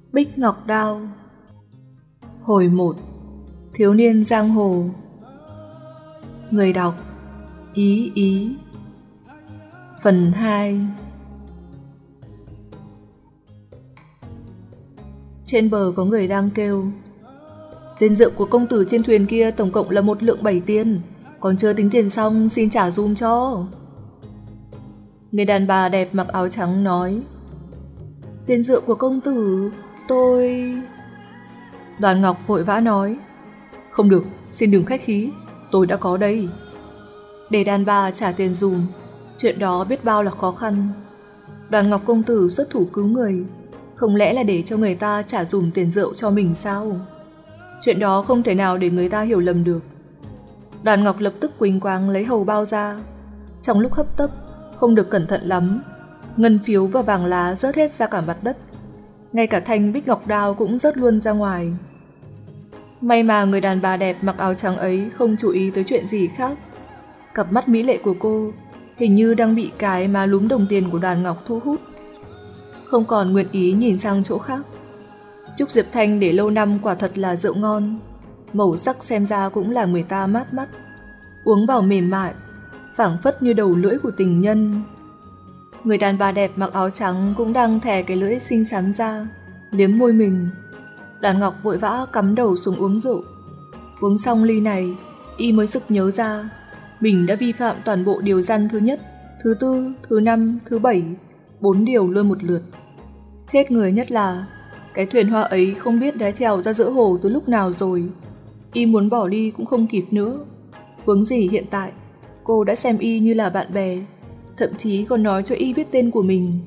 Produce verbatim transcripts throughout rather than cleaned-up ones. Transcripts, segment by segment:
Bích Ngọc Đao. Hồi một. Thiếu niên giang hồ. Người đọc Ý Ý. Phần hai. Trên bờ có người đang kêu: tiền rượu của công tử trên thuyền kia tổng cộng là một lượng bảy tiền, còn chưa tính tiền xong, xin trả dùm cho. Người đàn bà đẹp mặc áo trắng nói: tiền rượu của công tử, tôi... Đoàn Ngọc vội vã nói: không được, xin đừng khách khí, tôi đã có đây. Để đàn bà trả tiền dùm, chuyện đó biết bao là khó khăn. Đoàn Ngọc công tử xuất thủ cứu người, không lẽ là để cho người ta trả dùm tiền rượu cho mình sao? Chuyện đó không thể nào để người ta hiểu lầm được. Đoàn Ngọc lập tức quỳnh quáng lấy hầu bao ra. Trong lúc hấp tấp, không được cẩn thận lắm, ngân phiếu và vàng lá rớt hết ra cả mặt đất. Ngay cả thanh bích ngọc đao cũng rớt luôn ra ngoài. May mà người đàn bà đẹp mặc áo trắng ấy không chú ý tới chuyện gì khác. Cặp mắt mỹ lệ của cô hình như đang bị cái má lúm đồng tiền của Đoàn Ngọc thu hút, không còn nguyện ý nhìn sang chỗ khác. Trúc Diệp Thanh để lâu năm quả thật là rượu ngon, màu sắc xem ra cũng làm người ta mát mắt, uống vào mềm mại, phảng phất như đầu lưỡi của tình nhân. Người đàn bà đẹp mặc áo trắng cũng đang thè cái lưỡi xinh xắn ra, liếm môi mình. Đoàn Ngọc vội vã cắm đầu xuống uống rượu. Uống xong ly này, y mới sực nhớ ra mình đã vi phạm toàn bộ điều răn thứ nhất, thứ tư, thứ năm, thứ bảy, bốn điều luôn một lượt. Chết người nhất là cái thuyền hoa ấy không biết đã trèo ra giữa hồ từ lúc nào rồi. Y muốn bỏ đi cũng không kịp nữa. Huống gì hiện tại cô đã xem y như là bạn bè, thậm chí còn nói cho y biết tên của mình.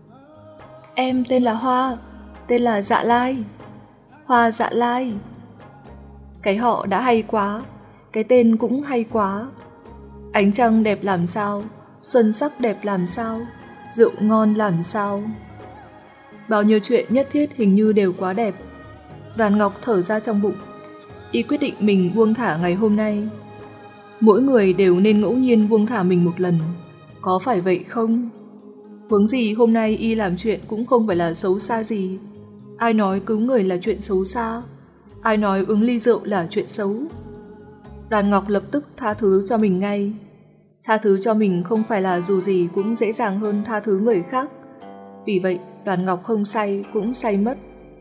Em tên là Hoa, tên là Dạ Lai. Hoa Dạ Lai. Cái họ đã hay quá, cái tên cũng hay quá. Ánh trăng đẹp làm sao, xuân sắc đẹp làm sao, rượu ngon làm sao. Bao nhiêu chuyện nhất thiết hình như đều quá đẹp. Đoàn Ngọc thở ra trong bụng. Y quyết định mình buông thả ngày hôm nay. Mỗi người đều nên ngẫu nhiên buông thả mình một lần, có phải vậy không? Huống gì hôm nay y làm chuyện cũng không phải là xấu xa gì. Ai nói cứu người là chuyện xấu xa? Ai nói uống ly rượu là chuyện xấu? Đoàn Ngọc lập tức tha thứ cho mình ngay. Tha thứ cho mình không phải là dù gì cũng dễ dàng hơn tha thứ người khác. Vì vậy Đoàn Ngọc không say cũng say mất.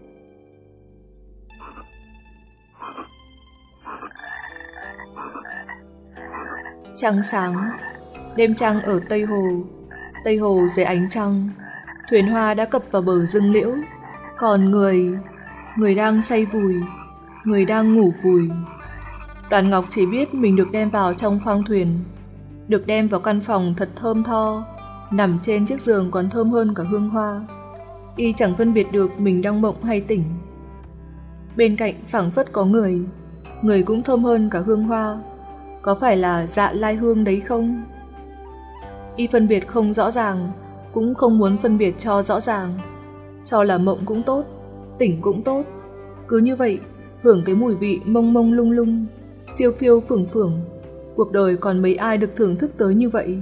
Trăng sáng. Đêm trăng ở Tây Hồ. Tây Hồ dưới ánh trăng. Thuyền hoa đã cập vào bờ rừng liễu. Còn người... Người đang say vùi. Người đang ngủ vùi. Đoàn Ngọc chỉ biết mình được đem vào trong khoang thuyền, được đem vào căn phòng thật thơm tho, nằm trên chiếc giường còn thơm hơn cả hương hoa. Y chẳng phân biệt được mình đang mộng hay tỉnh. Bên cạnh phảng phất có người, người cũng thơm hơn cả hương hoa. Có phải là Dạ Lai Hương đấy không? Y phân biệt không rõ ràng, cũng không muốn phân biệt cho rõ ràng. Cho là mộng cũng tốt, tỉnh cũng tốt. Cứ như vậy, hưởng cái mùi vị mông mông lung lung, phiêu phiêu phưởng phưởng. Cuộc đời còn mấy ai được thưởng thức tới như vậy.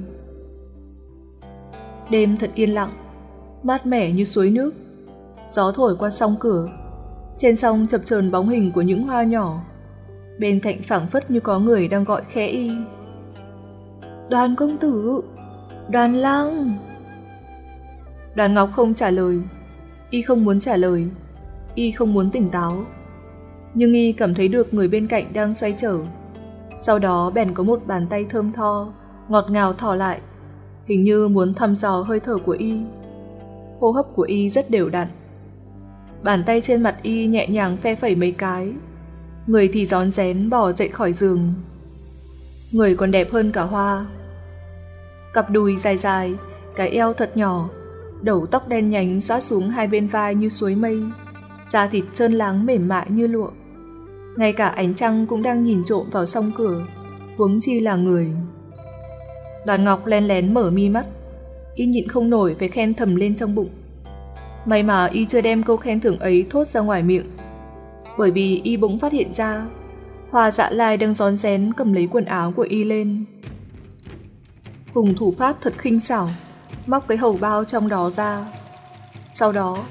Đêm thật yên lặng, mát mẻ như suối nước. Gió thổi qua song cửa. Trên song chập chờn bóng hình của những hoa nhỏ. Bên cạnh phảng phất như có người đang gọi khẽ y. Đoàn công tử, Đoàn lang. Đoàn Ngọc không trả lời. Y không muốn trả lời. Y không muốn tỉnh táo. Nhưng y cảm thấy được người bên cạnh đang xoay trở. Sau đó bèn có một bàn tay thơm tho, ngọt ngào thò lại, hình như muốn thăm dò hơi thở của y. Hô hấp của y rất đều đặn. Bàn tay trên mặt y nhẹ nhàng phe phẩy mấy cái. Người thì rón rén bò dậy khỏi giường. Người còn đẹp hơn cả hoa. Cặp đùi dài dài, cái eo thật nhỏ, đầu tóc đen nhánh xõa xuống hai bên vai như suối mây, da thịt trơn láng mềm mại như lụa. Ngay cả ánh trăng cũng đang nhìn trộm vào song cửa, huống chi là người. Đoàn Ngọc len lén mở mi mắt. Y nhịn không nổi phải khen thầm lên trong bụng. May mà y chưa đem câu khen thưởng ấy thốt ra ngoài miệng. Bởi vì y bỗng phát hiện ra Hoa Dạ Lai đang rón rén cầm lấy quần áo của y lên. Cùng thủ pháp thật khinh xảo, móc cái hầu bao trong đó ra. Sau đó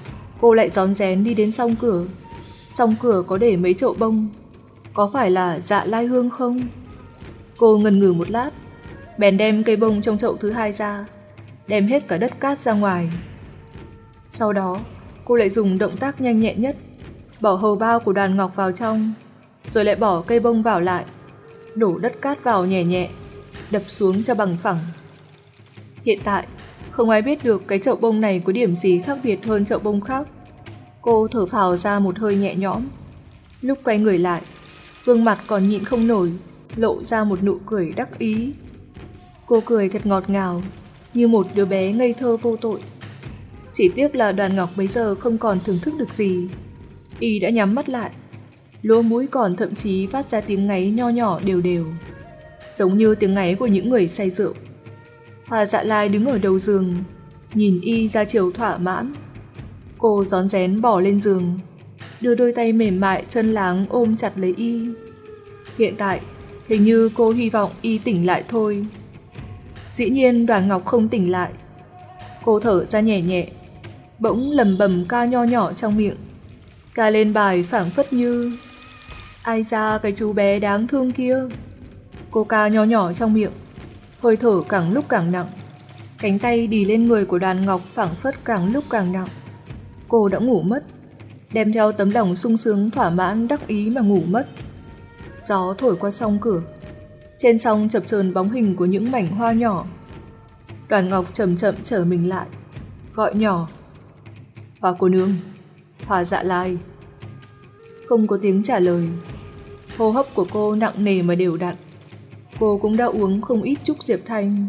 Cô lại rón rén đi đến song cửa. Song cửa có để mấy chậu bông. Có phải là Dạ Lai Hương không? Cô ngần ngừ một lát, bèn đem cây bông trong chậu thứ hai ra, đem hết cả đất cát ra ngoài. Sau đó, cô lại dùng động tác nhanh nhẹn nhất, bỏ hầu bao của Đoàn Ngọc vào trong, rồi lại bỏ cây bông vào lại, đổ đất cát vào nhẹ nhẹ, đập xuống cho bằng phẳng. Hiện tại, không ai biết được cái chậu bông này có điểm gì khác biệt hơn chậu bông khác. Cô thở phào ra một hơi nhẹ nhõm. Lúc quay người lại, gương mặt còn nhịn không nổi, lộ ra một nụ cười đắc ý. Cô cười thật ngọt ngào, như một đứa bé ngây thơ vô tội. Chỉ tiếc là Đoàn Ngọc bấy giờ không còn thưởng thức được gì. Y đã nhắm mắt lại, lỗ mũi còn thậm chí phát ra tiếng ngáy nho nhỏ đều đều, giống như tiếng ngáy của những người say rượu. Hoa Dạ Lai đứng ở đầu giường, nhìn Y ra chiều thỏa mãn. Cô rón rén bỏ lên giường, đưa đôi tay mềm mại chân láng ôm chặt lấy Y. Hiện tại, hình như cô hy vọng Y tỉnh lại thôi. Dĩ nhiên Đoàn Ngọc không tỉnh lại. Cô thở ra nhẹ nhẹ, bỗng lầm bầm ca nho nhỏ trong miệng, ca lên bài phảng phất như ai ra cái chú bé đáng thương kia. Cô ca nho nhỏ trong miệng, hơi thở càng lúc càng nặng, cánh tay đì lên người của Đoàn Ngọc phảng phất càng lúc càng nặng. Cô đã ngủ mất, đem theo tấm lòng sung sướng thỏa mãn đắc ý mà ngủ mất. Gió thổi qua song cửa, trên song chập chờn bóng hình của những mảnh hoa nhỏ. Đoàn Ngọc chậm chậm trở mình lại, gọi nhỏ: Hoa cô nương, Hoa Dạ Lai. Không có tiếng trả lời. Hô hấp của cô nặng nề mà đều đặn. Cô cũng đã uống không ít Trúc Diệp Thanh.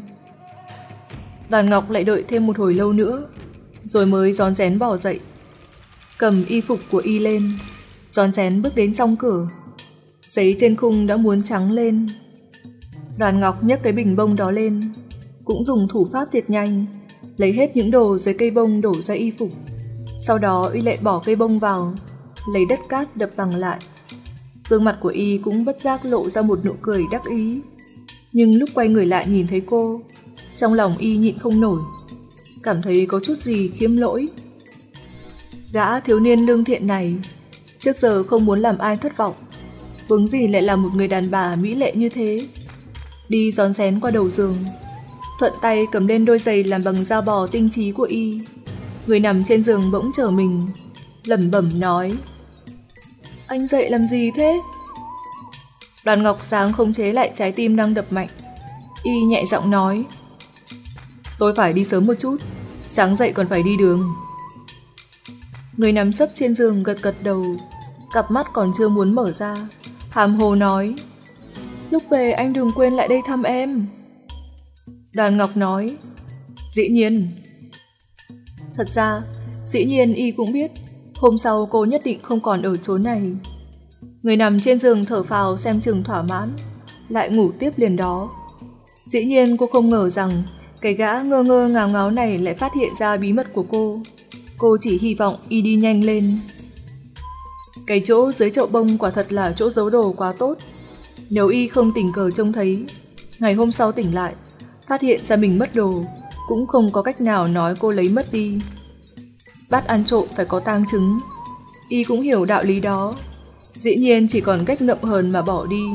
Đoàn Ngọc lại đợi thêm một hồi lâu nữa, rồi mới rón rén bỏ dậy, cầm y phục của Y lên, rón rén bước đến song cửa. Giấy trên khung đã muốn trắng lên. Đoàn Ngọc nhấc cái bình bông đó lên, cũng dùng thủ pháp thiệt nhanh, lấy hết những đồ dưới cây bông đổ ra y phục. Sau đó Y lại bỏ cây bông vào, lấy đất cát đập bằng lại. Gương mặt của Y cũng bất giác lộ ra một nụ cười đắc ý. Nhưng lúc quay người lại nhìn thấy cô, trong lòng Y nhịn không nổi, cảm thấy có chút gì khiếm lỗi. Gã thiếu niên lương thiện này trước giờ không muốn làm ai thất vọng, huống gì lại là một người đàn bà mỹ lệ như thế. Đi rón rén qua đầu giường, thuận tay cầm lên đôi giày làm bằng da bò tinh trí của Y. Người nằm trên giường bỗng trở mình, lẩm bẩm nói: Anh dậy làm gì thế? Đoàn Ngọc sáng khống chế lại trái tim đang đập mạnh. Y nhẹ giọng nói: Tôi phải đi sớm một chút, sáng dậy còn phải đi đường. Người nằm sấp trên giường gật gật đầu, cặp mắt còn chưa muốn mở ra, hàm hồ nói: Lúc về anh đừng quên lại đây thăm em. Đoàn Ngọc nói: Dĩ nhiên. Thật ra, dĩ nhiên Y cũng biết hôm sau cô nhất định không còn ở chốn này. Người nằm trên giường thở phào xem chừng thỏa mãn, lại ngủ tiếp liền đó. Dĩ nhiên cô không ngờ rằng cái gã ngơ ngơ ngáo ngáo này lại phát hiện ra bí mật của cô. Cô chỉ hy vọng Y đi nhanh lên. Cái chỗ dưới chậu bông quả thật là chỗ giấu đồ quá tốt. Nếu Y không tình cờ trông thấy, ngày hôm sau tỉnh lại, phát hiện ra mình mất đồ, cũng không có cách nào nói cô lấy mất đi. Bắt ăn trộm phải có tang chứng. Y cũng hiểu đạo lý đó, dĩ nhiên chỉ còn cách ngậm hờn mà bỏ đi.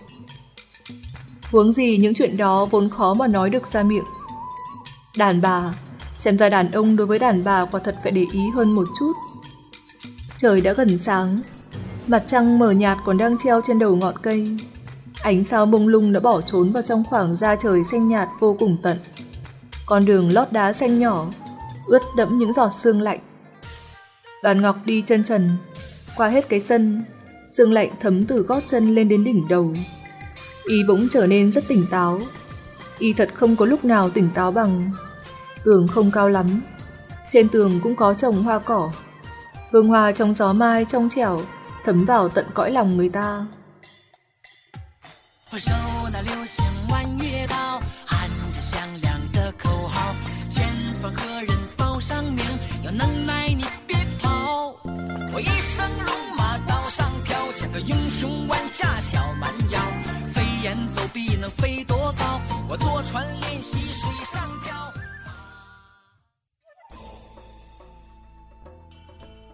Huống gì những chuyện đó vốn khó mà nói được ra miệng. Đàn bà, xem ra đàn ông đối với đàn bà quả thật phải để ý hơn một chút. Trời đã gần sáng, mặt trăng mờ nhạt còn đang treo trên đầu ngọn cây. Ánh sao mông lung đã bỏ trốn vào trong khoảng da trời xanh nhạt vô cùng tận. Con đường lót đá xanh nhỏ, ướt đẫm những giọt sương lạnh. Đoàn Ngọc đi chân trần, qua hết cái sân, sương lạnh thấm từ gót chân lên đến đỉnh đầu. Y bỗng trở nên rất tỉnh táo. Y thật không có lúc nào tỉnh táo bằng. Tường không cao lắm, trên tường cũng có trồng hoa cỏ. Hương hoa trong gió mai trong trẻo thấm vào tận cõi lòng người ta.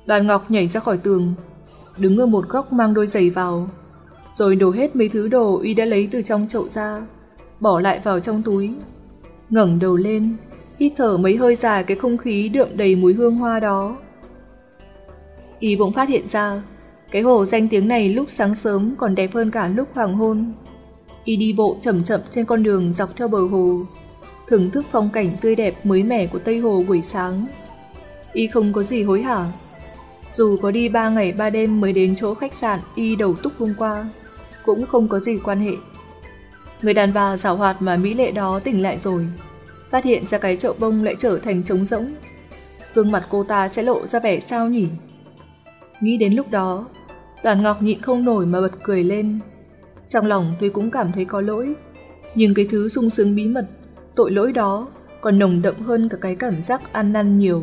Đoàn Ngọc nhảy ra khỏi tường, đứng ở một góc mang đôi giày vào, rồi đổ hết mấy thứ đồ y đã lấy từ trong chậu ra, bỏ lại vào trong túi. Ngẩng đầu lên, hít thở mấy hơi dài cái không khí đượm đầy mùi hương hoa đó. Y bỗng phát hiện ra, cái hồ danh tiếng này lúc sáng sớm còn đẹp hơn cả lúc hoàng hôn. Y đi bộ chậm chậm trên con đường dọc theo bờ hồ, thưởng thức phong cảnh tươi đẹp mới mẻ của Tây Hồ buổi sáng. Y không có gì hối hả. Dù có đi ba ngày ba đêm mới đến chỗ khách sạn Y đầu túc hôm qua, cũng không có gì quan hệ. Người đàn bà giảo hoạt mà mỹ lệ đó tỉnh lại rồi, phát hiện ra cái chậu bông lại trở thành trống rỗng. Gương mặt cô ta sẽ lộ ra vẻ sao nhỉ? Nghĩ đến lúc đó, Đoàn Ngọc nhịn không nổi mà bật cười lên. Trong lòng tuy cũng cảm thấy có lỗi, nhưng cái thứ sung sướng bí mật, tội lỗi đó còn nồng đậm hơn cả cái cảm giác ăn năn nhiều.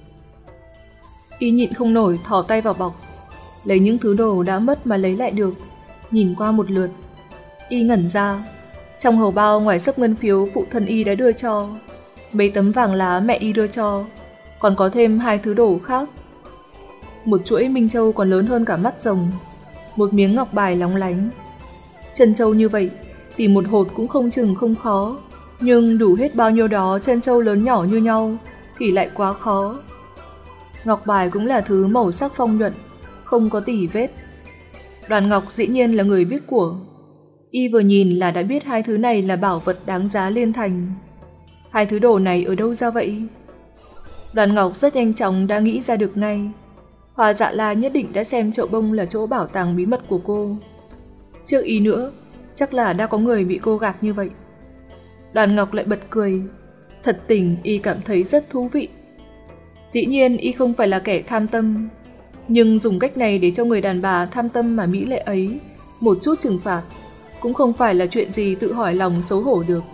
Y nhịn không nổi thò tay vào bọc, lấy những thứ đồ đã mất mà lấy lại được, nhìn qua một lượt. Y ngẩn ra, trong hầu bao ngoài xấp ngân phiếu phụ thân Y đã đưa cho, mấy tấm vàng lá mẹ Y đưa cho, còn có thêm hai thứ đồ khác. Một chuỗi minh châu còn lớn hơn cả mắt rồng, một miếng ngọc bài lóng lánh. Chân châu như vậy, tìm một hột cũng không chừng không khó, nhưng đủ hết bao nhiêu đó chân châu lớn nhỏ như nhau thì lại quá khó. Ngọc bài cũng là thứ màu sắc phong nhuận, không có tỉ vết. Đoàn Ngọc dĩ nhiên là người biết của. Y vừa nhìn là đã biết hai thứ này là bảo vật đáng giá liên thành. Hai thứ đồ này ở đâu ra vậy? Đoàn Ngọc rất nhanh chóng đã nghĩ ra được ngay. Hoa Dạ La nhất định đã xem chậu bông là chỗ bảo tàng bí mật của cô. Trước Y nữa, chắc là đã có người bị cô gạt như vậy. Đoàn Ngọc lại bật cười. Thật tình Y cảm thấy rất thú vị. Dĩ nhiên Y không phải là kẻ tham tâm, nhưng dùng cách này để cho người đàn bà tham tâm mà mỹ lệ ấy một chút trừng phạt cũng không phải là chuyện gì tự hỏi lòng xấu hổ được.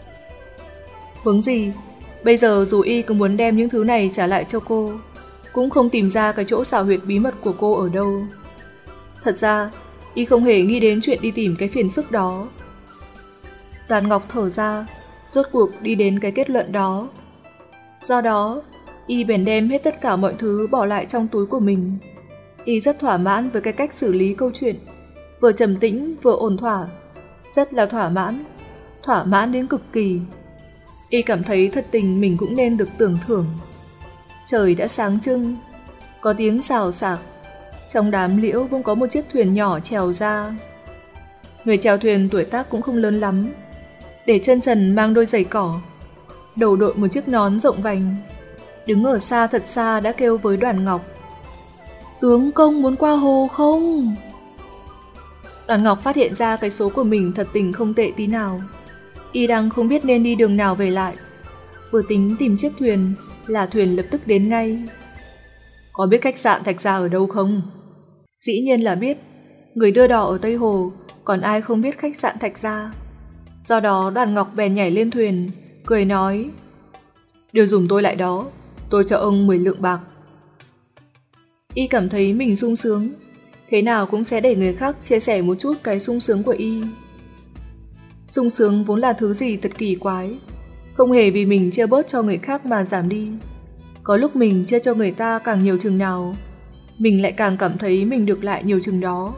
Huống gì, bây giờ dù Y cứ muốn đem những thứ này trả lại cho cô, cũng không tìm ra cái chỗ xảo huyệt bí mật của cô ở đâu. Thật ra, Y không hề nghĩ đến chuyện đi tìm cái phiền phức đó. Đoàn Ngọc thở ra, rốt cuộc đi đến cái kết luận đó. Do đó, Y bèn đem hết tất cả mọi thứ bỏ lại trong túi của mình. Y rất thỏa mãn với cái cách xử lý câu chuyện, vừa trầm tĩnh vừa ổn thỏa. Rất là thỏa mãn, thỏa mãn đến cực kỳ. Y cảm thấy thật tình mình cũng nên được tưởng thưởng. Trời đã sáng trưng, có tiếng xào xạc. Trong đám liễu bỗng có một chiếc thuyền nhỏ chèo ra. Người chèo thuyền tuổi tác cũng không lớn lắm, để chân trần mang đôi giày cỏ, đầu đội một chiếc nón rộng vành, đứng ở xa thật xa đã kêu với Đoàn Ngọc: "Tướng công muốn qua hồ không?" Đoàn Ngọc phát hiện ra cái số của mình thật tình không tệ tí nào. Y đang không biết nên đi đường nào về lại, vừa tính tìm chiếc thuyền là thuyền lập tức đến ngay. "Có biết khách sạn Thạch Gia ở đâu không?" Dĩ nhiên là biết, người đưa đò ở Tây Hồ, còn ai không biết khách sạn Thạch Gia. Do đó Đoàn Ngọc bèn nhảy lên thuyền, cười nói: "Đưa dùm tôi lại đó, tôi cho ông mười lượng bạc." Y cảm thấy mình sung sướng, thế nào cũng sẽ để người khác chia sẻ một chút cái sung sướng của Y. Sung sướng vốn là thứ gì thật kỳ quái, không hề vì mình chia bớt cho người khác mà giảm đi. Có lúc mình chia cho người ta càng nhiều chừng nào, mình lại càng cảm thấy mình được lại nhiều chừng đó.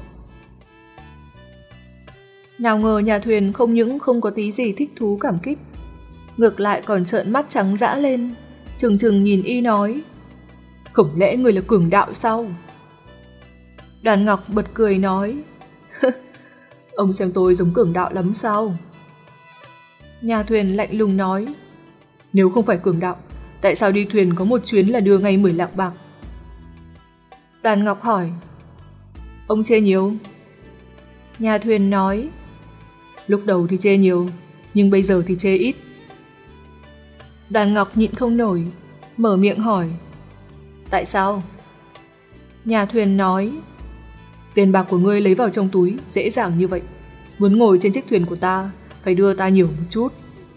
Nào ngờ nhà thuyền không những không có tí gì thích thú cảm kích, ngược lại còn trợn mắt trắng dã lên, trừng trừng nhìn Y nói: "Không lẽ người là cường đạo sao?" Đoàn Ngọc bật cười nói: "Ông xem tôi giống cường đạo lắm sao?" Nhà thuyền lạnh lùng nói: "Nếu không phải cường đạo, tại sao đi thuyền có một chuyến là đưa ngay mười lạng bạc?" Đoàn Ngọc hỏi: "Ông chê nhiều?" Nhà thuyền nói: "Lúc đầu thì chê nhiều, nhưng bây giờ thì chê ít." Đoàn Ngọc nhịn không nổi, mở miệng hỏi: "Tại sao?" Nhà thuyền nói: "Tiền bạc của ngươi lấy vào trong túi dễ dàng như vậy, muốn ngồi trên chiếc thuyền của ta phải đưa ta nhiều một chút."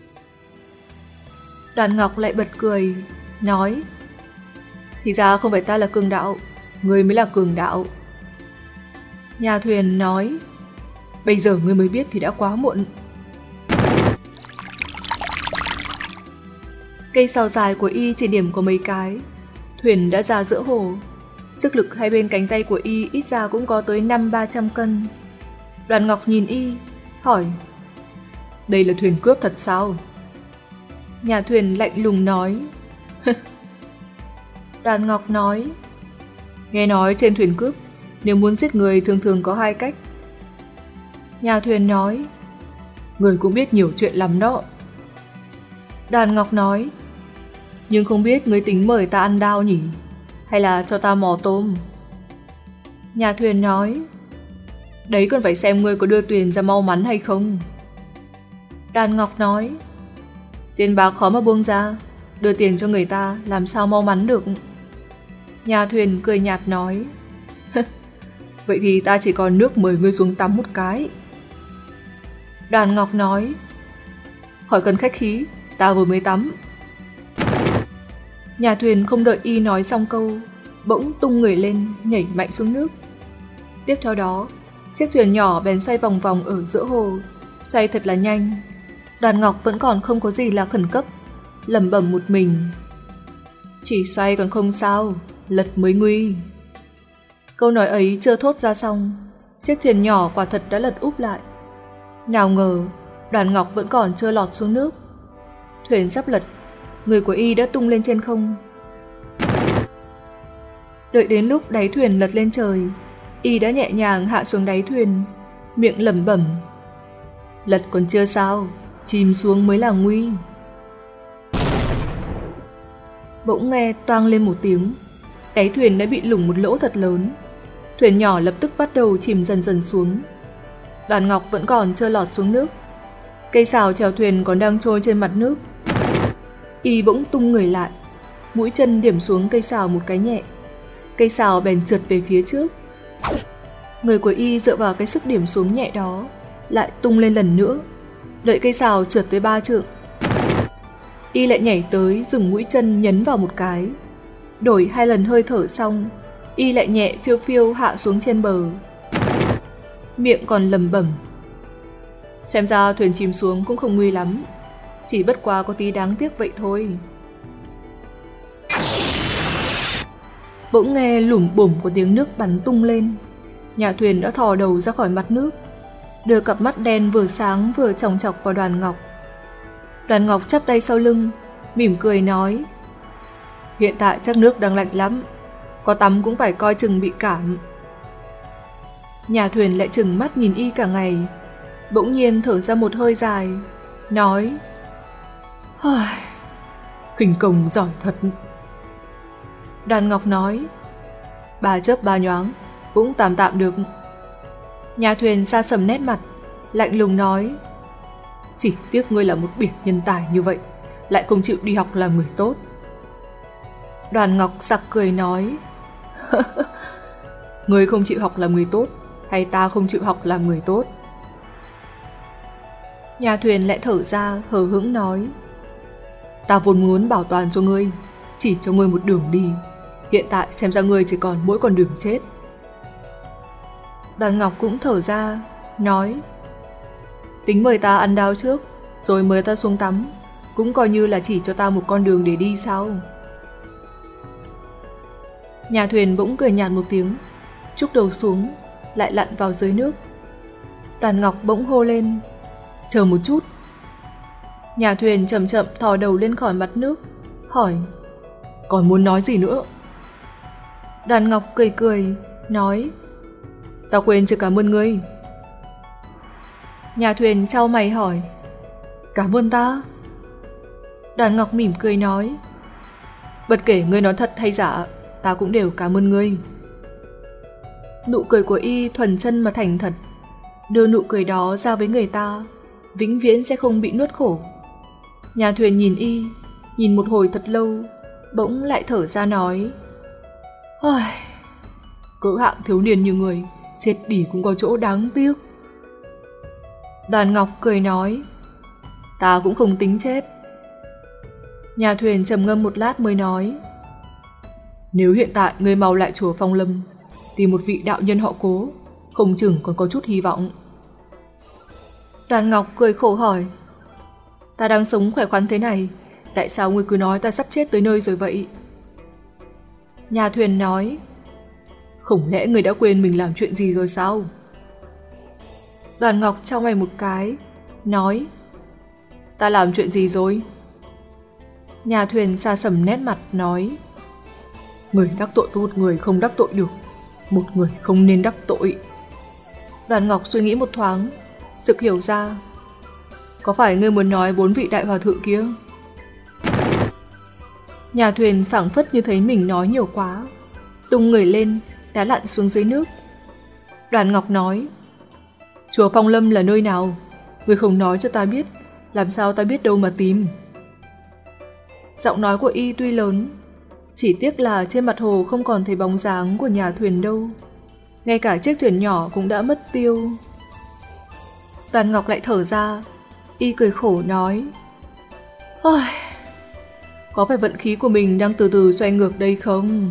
Đoàn Ngọc lại bật cười, nói: "Thì ra không phải ta là cường đạo, ngươi mới là cường đạo." Nhà thuyền nói: "Bây giờ ngươi mới biết thì đã quá muộn." Cây sào dài của Y chỉ điểm có mấy cái, thuyền đã ra giữa hồ. Sức lực hai bên cánh tay của y ít ra cũng có tới năm ba trăm cân. Đoàn Ngọc nhìn y, hỏi: Đây là thuyền cướp thật sao? Nhà thuyền lạnh lùng nói: Đoàn Ngọc nói: Nghe nói trên thuyền cướp, nếu muốn giết người thường thường có hai cách. Nhà thuyền nói: Người cũng biết nhiều chuyện lắm đó. Đoàn Ngọc nói: Nhưng không biết người tính mời ta ăn đao nhỉ? Hay là cho ta mò tôm? Nhà thuyền nói: Đấy còn phải xem ngươi có đưa tiền ra mau mắn hay không. Đoàn Ngọc nói: Tiền bạc khó mà buông ra, đưa tiền cho người ta làm sao mau mắn được. Nhà thuyền cười nhạt nói: Vậy thì ta chỉ còn nước mời ngươi xuống tắm một cái. Đoàn Ngọc nói: Khỏi cần khách khí, ta vừa mới tắm. Nhà thuyền không đợi y nói xong câu, bỗng tung người lên, nhảy mạnh xuống nước. Tiếp theo đó, chiếc thuyền nhỏ bèn xoay vòng vòng ở giữa hồ, xoay thật là nhanh. Đoàn Ngọc vẫn còn không có gì là khẩn cấp, lẩm bẩm một mình: Chỉ xoay còn không sao, lật mới nguy. Câu nói ấy chưa thốt ra xong, chiếc thuyền nhỏ quả thật đã lật úp lại. Nào ngờ, Đoàn Ngọc vẫn còn chưa lọt xuống nước. Thuyền sắp lật, người của y đã tung lên trên không. Đợi đến lúc đáy thuyền lật lên trời, y đã nhẹ nhàng hạ xuống đáy thuyền, miệng lẩm bẩm: Lật còn chưa sao, chìm xuống mới là nguy. Bỗng nghe toang lên một tiếng, đáy thuyền đã bị lủng một lỗ thật lớn. Thuyền nhỏ lập tức bắt đầu chìm dần dần xuống. Đoàn Ngọc vẫn còn chưa lọt xuống nước. Cây sào chèo thuyền còn đang trôi trên mặt nước. Y bỗng tung người lại, mũi chân điểm xuống cây sào một cái nhẹ. Cây sào bèn trượt về phía trước. Người của y dựa vào cái sức điểm xuống nhẹ đó, lại tung lên lần nữa. Đợi cây sào trượt tới ba trượng, y lại nhảy tới, dùng mũi chân nhấn vào một cái. Đổi hai lần hơi thở xong, y lại nhẹ phiêu phiêu hạ xuống trên bờ. Miệng còn lẩm bẩm: Xem ra thuyền chìm xuống cũng không nguy lắm, chỉ bất quá có tí đáng tiếc vậy thôi. Bỗng nghe lủm bủm của tiếng nước bắn tung lên. Nhà thuyền đã thò đầu ra khỏi mặt nước, đưa cặp mắt đen vừa sáng vừa chòng chọc vào Đoàn Ngọc. Đoàn Ngọc chắp tay sau lưng, mỉm cười nói: Hiện tại chắc nước đang lạnh lắm, có tắm cũng phải coi chừng bị cảm. Nhà thuyền lại trừng mắt nhìn y cả ngày, bỗng nhiên thở ra một hơi dài, nói: Khinh công giỏi thật. Đoàn Ngọc nói: Ba chớp ba nhoáng, cũng tạm tạm được. Nhà thuyền sa sầm nét mặt, lạnh lùng nói: Chỉ tiếc ngươi là một biển nhân tài như vậy, lại không chịu đi học làm người tốt. Đoàn Ngọc sặc cười nói: Ngươi không chịu học làm người tốt, hay ta không chịu học làm người tốt? Nhà thuyền lại thở ra hờ hững nói: Ta vốn muốn bảo toàn cho ngươi, chỉ cho ngươi một đường đi. Hiện tại xem ra ngươi chỉ còn mỗi con đường chết. Đoàn Ngọc cũng thở ra, nói: Tính mời ta ăn đao trước, rồi mời ta xuống tắm, cũng coi như là chỉ cho ta một con đường để đi sao? Nhà thuyền bỗng cười nhạt một tiếng, trúc đầu xuống, lại lặn vào dưới nước. Đoàn Ngọc bỗng hô lên: Chờ một chút. Nhà thuyền chậm chậm thò đầu lên khỏi mặt nước, hỏi: Còn muốn nói gì nữa? Đoàn Ngọc cười cười, nói: Ta quên chưa cảm ơn ngươi. Nhà thuyền chau mày hỏi: Cảm ơn ta? Đoàn Ngọc mỉm cười nói: Bất kể ngươi nói thật hay giả, ta cũng đều cảm ơn ngươi. Nụ cười của y thuần chân mà thành thật, đưa nụ cười đó ra với người ta, vĩnh viễn sẽ không bị nuốt khổ. Nhà thuyền nhìn y, nhìn một hồi thật lâu, bỗng lại thở ra nói: Cỡ hạng thiếu niên như người, chết đi cũng có chỗ đáng tiếc. Đoàn Ngọc cười nói: Ta cũng không tính chết. Nhà thuyền trầm ngâm một lát mới nói: Nếu hiện tại ngươi mau lại chùa Phong Lâm, tìm một vị đạo nhân họ Cố, không chừng còn có chút hy vọng. Đoàn Ngọc cười khổ hỏi: Ta đang sống khỏe khoắn thế này, tại sao ngươi cứ nói ta sắp chết tới nơi rồi vậy? Nhà thuyền nói: Không lẽ người đã quên mình làm chuyện gì rồi sao? Đoàn Ngọc trao mày một cái, nói: Ta làm chuyện gì rồi? Nhà thuyền xa sầm nét mặt, nói: Người đắc tội với một người không đắc tội được, một người không nên đắc tội. Đoàn Ngọc suy nghĩ một thoáng, sực hiểu ra: Có phải ngươi muốn nói bốn vị đại hòa thượng kia? Nhà thuyền phảng phất như thấy mình nói nhiều quá, tung người lên, đá lặn xuống dưới nước. Đoàn Ngọc nói: Chùa Phong Lâm là nơi nào? Ngươi không nói cho ta biết, làm sao ta biết đâu mà tìm? Giọng nói của y tuy lớn, chỉ tiếc là trên mặt hồ không còn thấy bóng dáng của nhà thuyền đâu. Ngay cả chiếc thuyền nhỏ cũng đã mất tiêu. Đoàn Ngọc lại thở ra, y cười khổ nói: Ôi, có phải vận khí của mình đang từ từ xoay ngược đây không?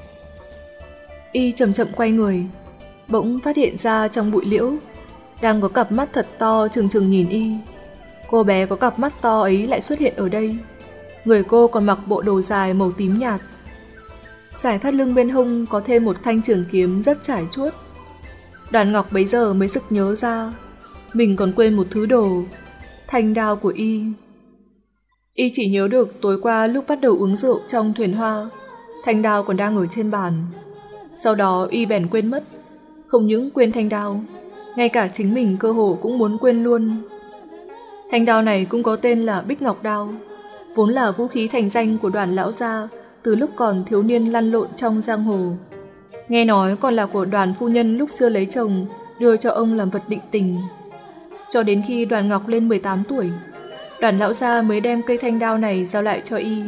Y chậm chậm quay người, bỗng phát hiện ra trong bụi liễu đang có cặp mắt thật to trừng trừng nhìn y. Cô bé có cặp mắt to ấy lại xuất hiện ở đây. Người cô còn mặc bộ đồ dài màu tím nhạt. Giải thắt lưng bên hông có thêm một thanh trường kiếm rất trải chuốt. Đoàn Ngọc bấy giờ mới sực nhớ ra mình còn quên một thứ đồ, thanh đao của y. Y chỉ nhớ được tối qua lúc bắt đầu uống rượu trong thuyền hoa, thanh đao còn đang ở trên bàn. Sau đó y bèn quên mất. Không những quên thanh đao, ngay cả chính mình cơ hồ cũng muốn quên luôn. Thanh đao này cũng có tên là Bích Ngọc Đao, vốn là vũ khí thành danh của Đoàn lão gia từ lúc còn thiếu niên lăn lộn trong giang hồ. Nghe nói còn là của Đoàn phu nhân lúc chưa lấy chồng đưa cho ông làm vật định tình. Cho đến khi Đoàn Ngọc lên mười tám tuổi, Đoàn lão gia mới đem cây thanh đao này giao lại cho y.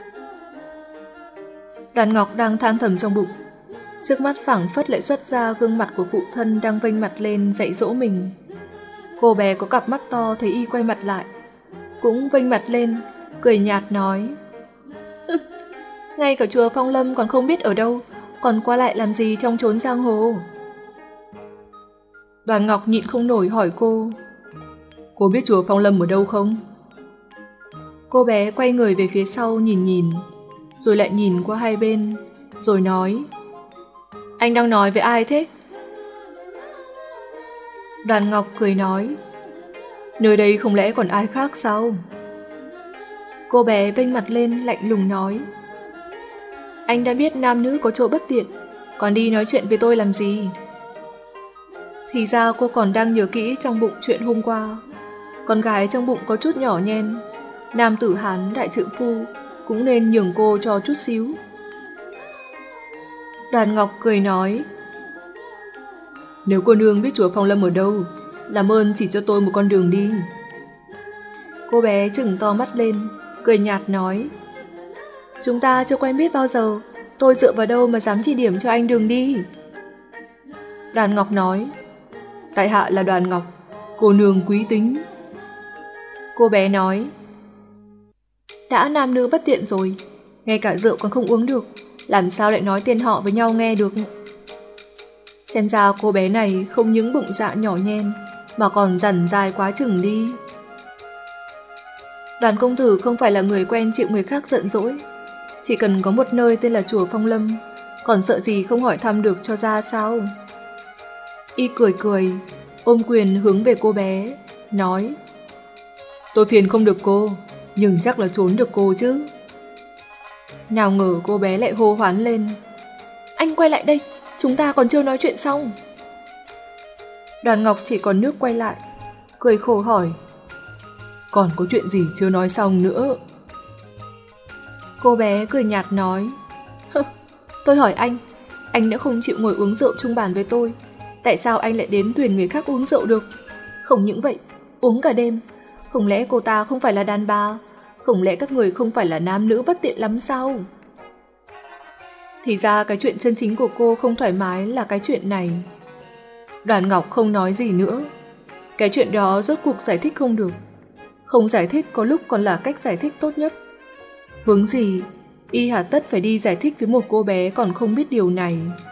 Đoàn Ngọc đang than thầm trong bụng, trước mắt phảng phất lại xuất ra gương mặt của phụ thân đang vênh mặt lên dạy dỗ mình. Cô bé có cặp mắt to thấy y quay mặt lại, cũng vênh mặt lên, cười nhạt nói: Ngay cả chùa Phong Lâm còn không biết ở đâu, còn qua lại làm gì trong chốn giang hồ? Đoàn Ngọc nhịn không nổi hỏi cô: Cô biết chùa Phong Lâm ở đâu không? Cô bé quay người về phía sau nhìn nhìn, rồi lại nhìn qua hai bên, rồi nói: Anh đang nói với ai thế? Đoàn Ngọc cười nói: Nơi đây không lẽ còn ai khác sao? Cô bé vênh mặt lên lạnh lùng nói: Anh đã biết nam nữ có chỗ bất tiện, còn đi nói chuyện với tôi làm gì? Thì ra cô còn đang nhớ kỹ trong bụng chuyện hôm qua. Con gái trong bụng có chút nhỏ nhen, nam tử Hán đại trượng phu cũng nên nhường cô cho chút xíu. Đoàn Ngọc cười nói: Nếu cô nương biết chùa Phong Lâm ở đâu, làm ơn chỉ cho tôi một con đường đi. Cô bé trừng to mắt lên, cười nhạt nói: Chúng ta chưa quen biết bao giờ, tôi dựa vào đâu mà dám chỉ điểm cho anh đường đi? Đoàn Ngọc nói: Tại hạ là Đoàn Ngọc, cô nương quý tính. Cô bé nói: Đã nam nữ bất tiện rồi, ngay cả rượu còn không uống được, làm sao lại nói tên họ với nhau nghe được? Xem ra cô bé này không những bụng dạ nhỏ nhen, mà còn dằn dài quá chừng đi. Đoàn công tử không phải là người quen chịu người khác giận dỗi, chỉ cần có một nơi tên là chùa Phong Lâm, còn sợ gì không hỏi thăm được cho ra sao? Y cười cười, ôm quyền hướng về cô bé, nói: Tôi phiền không được cô, nhưng chắc là trốn được cô chứ. Nào ngờ cô bé lại hô hoán lên: Anh quay lại đây, chúng ta còn chưa nói chuyện xong. Đoàn Ngọc chỉ còn nước quay lại, cười khổ hỏi: Còn có chuyện gì chưa nói xong nữa? Cô bé cười nhạt nói: Tôi hỏi anh, anh đã không chịu ngồi uống rượu chung bàn với tôi, tại sao anh lại đến thuyền người khác uống rượu được? Không những vậy, uống cả đêm, không lẽ cô ta không phải là đàn bà? Không lẽ các người không phải là nam nữ bất tiện lắm sao? Thì ra cái chuyện chân chính của cô không thoải mái là cái chuyện này. Đoàn Ngọc không nói gì nữa. Cái chuyện đó rốt cuộc giải thích không được. Không giải thích có lúc còn là cách giải thích tốt nhất. Hướng gì, y hà tất phải đi giải thích với một cô bé còn không biết điều này.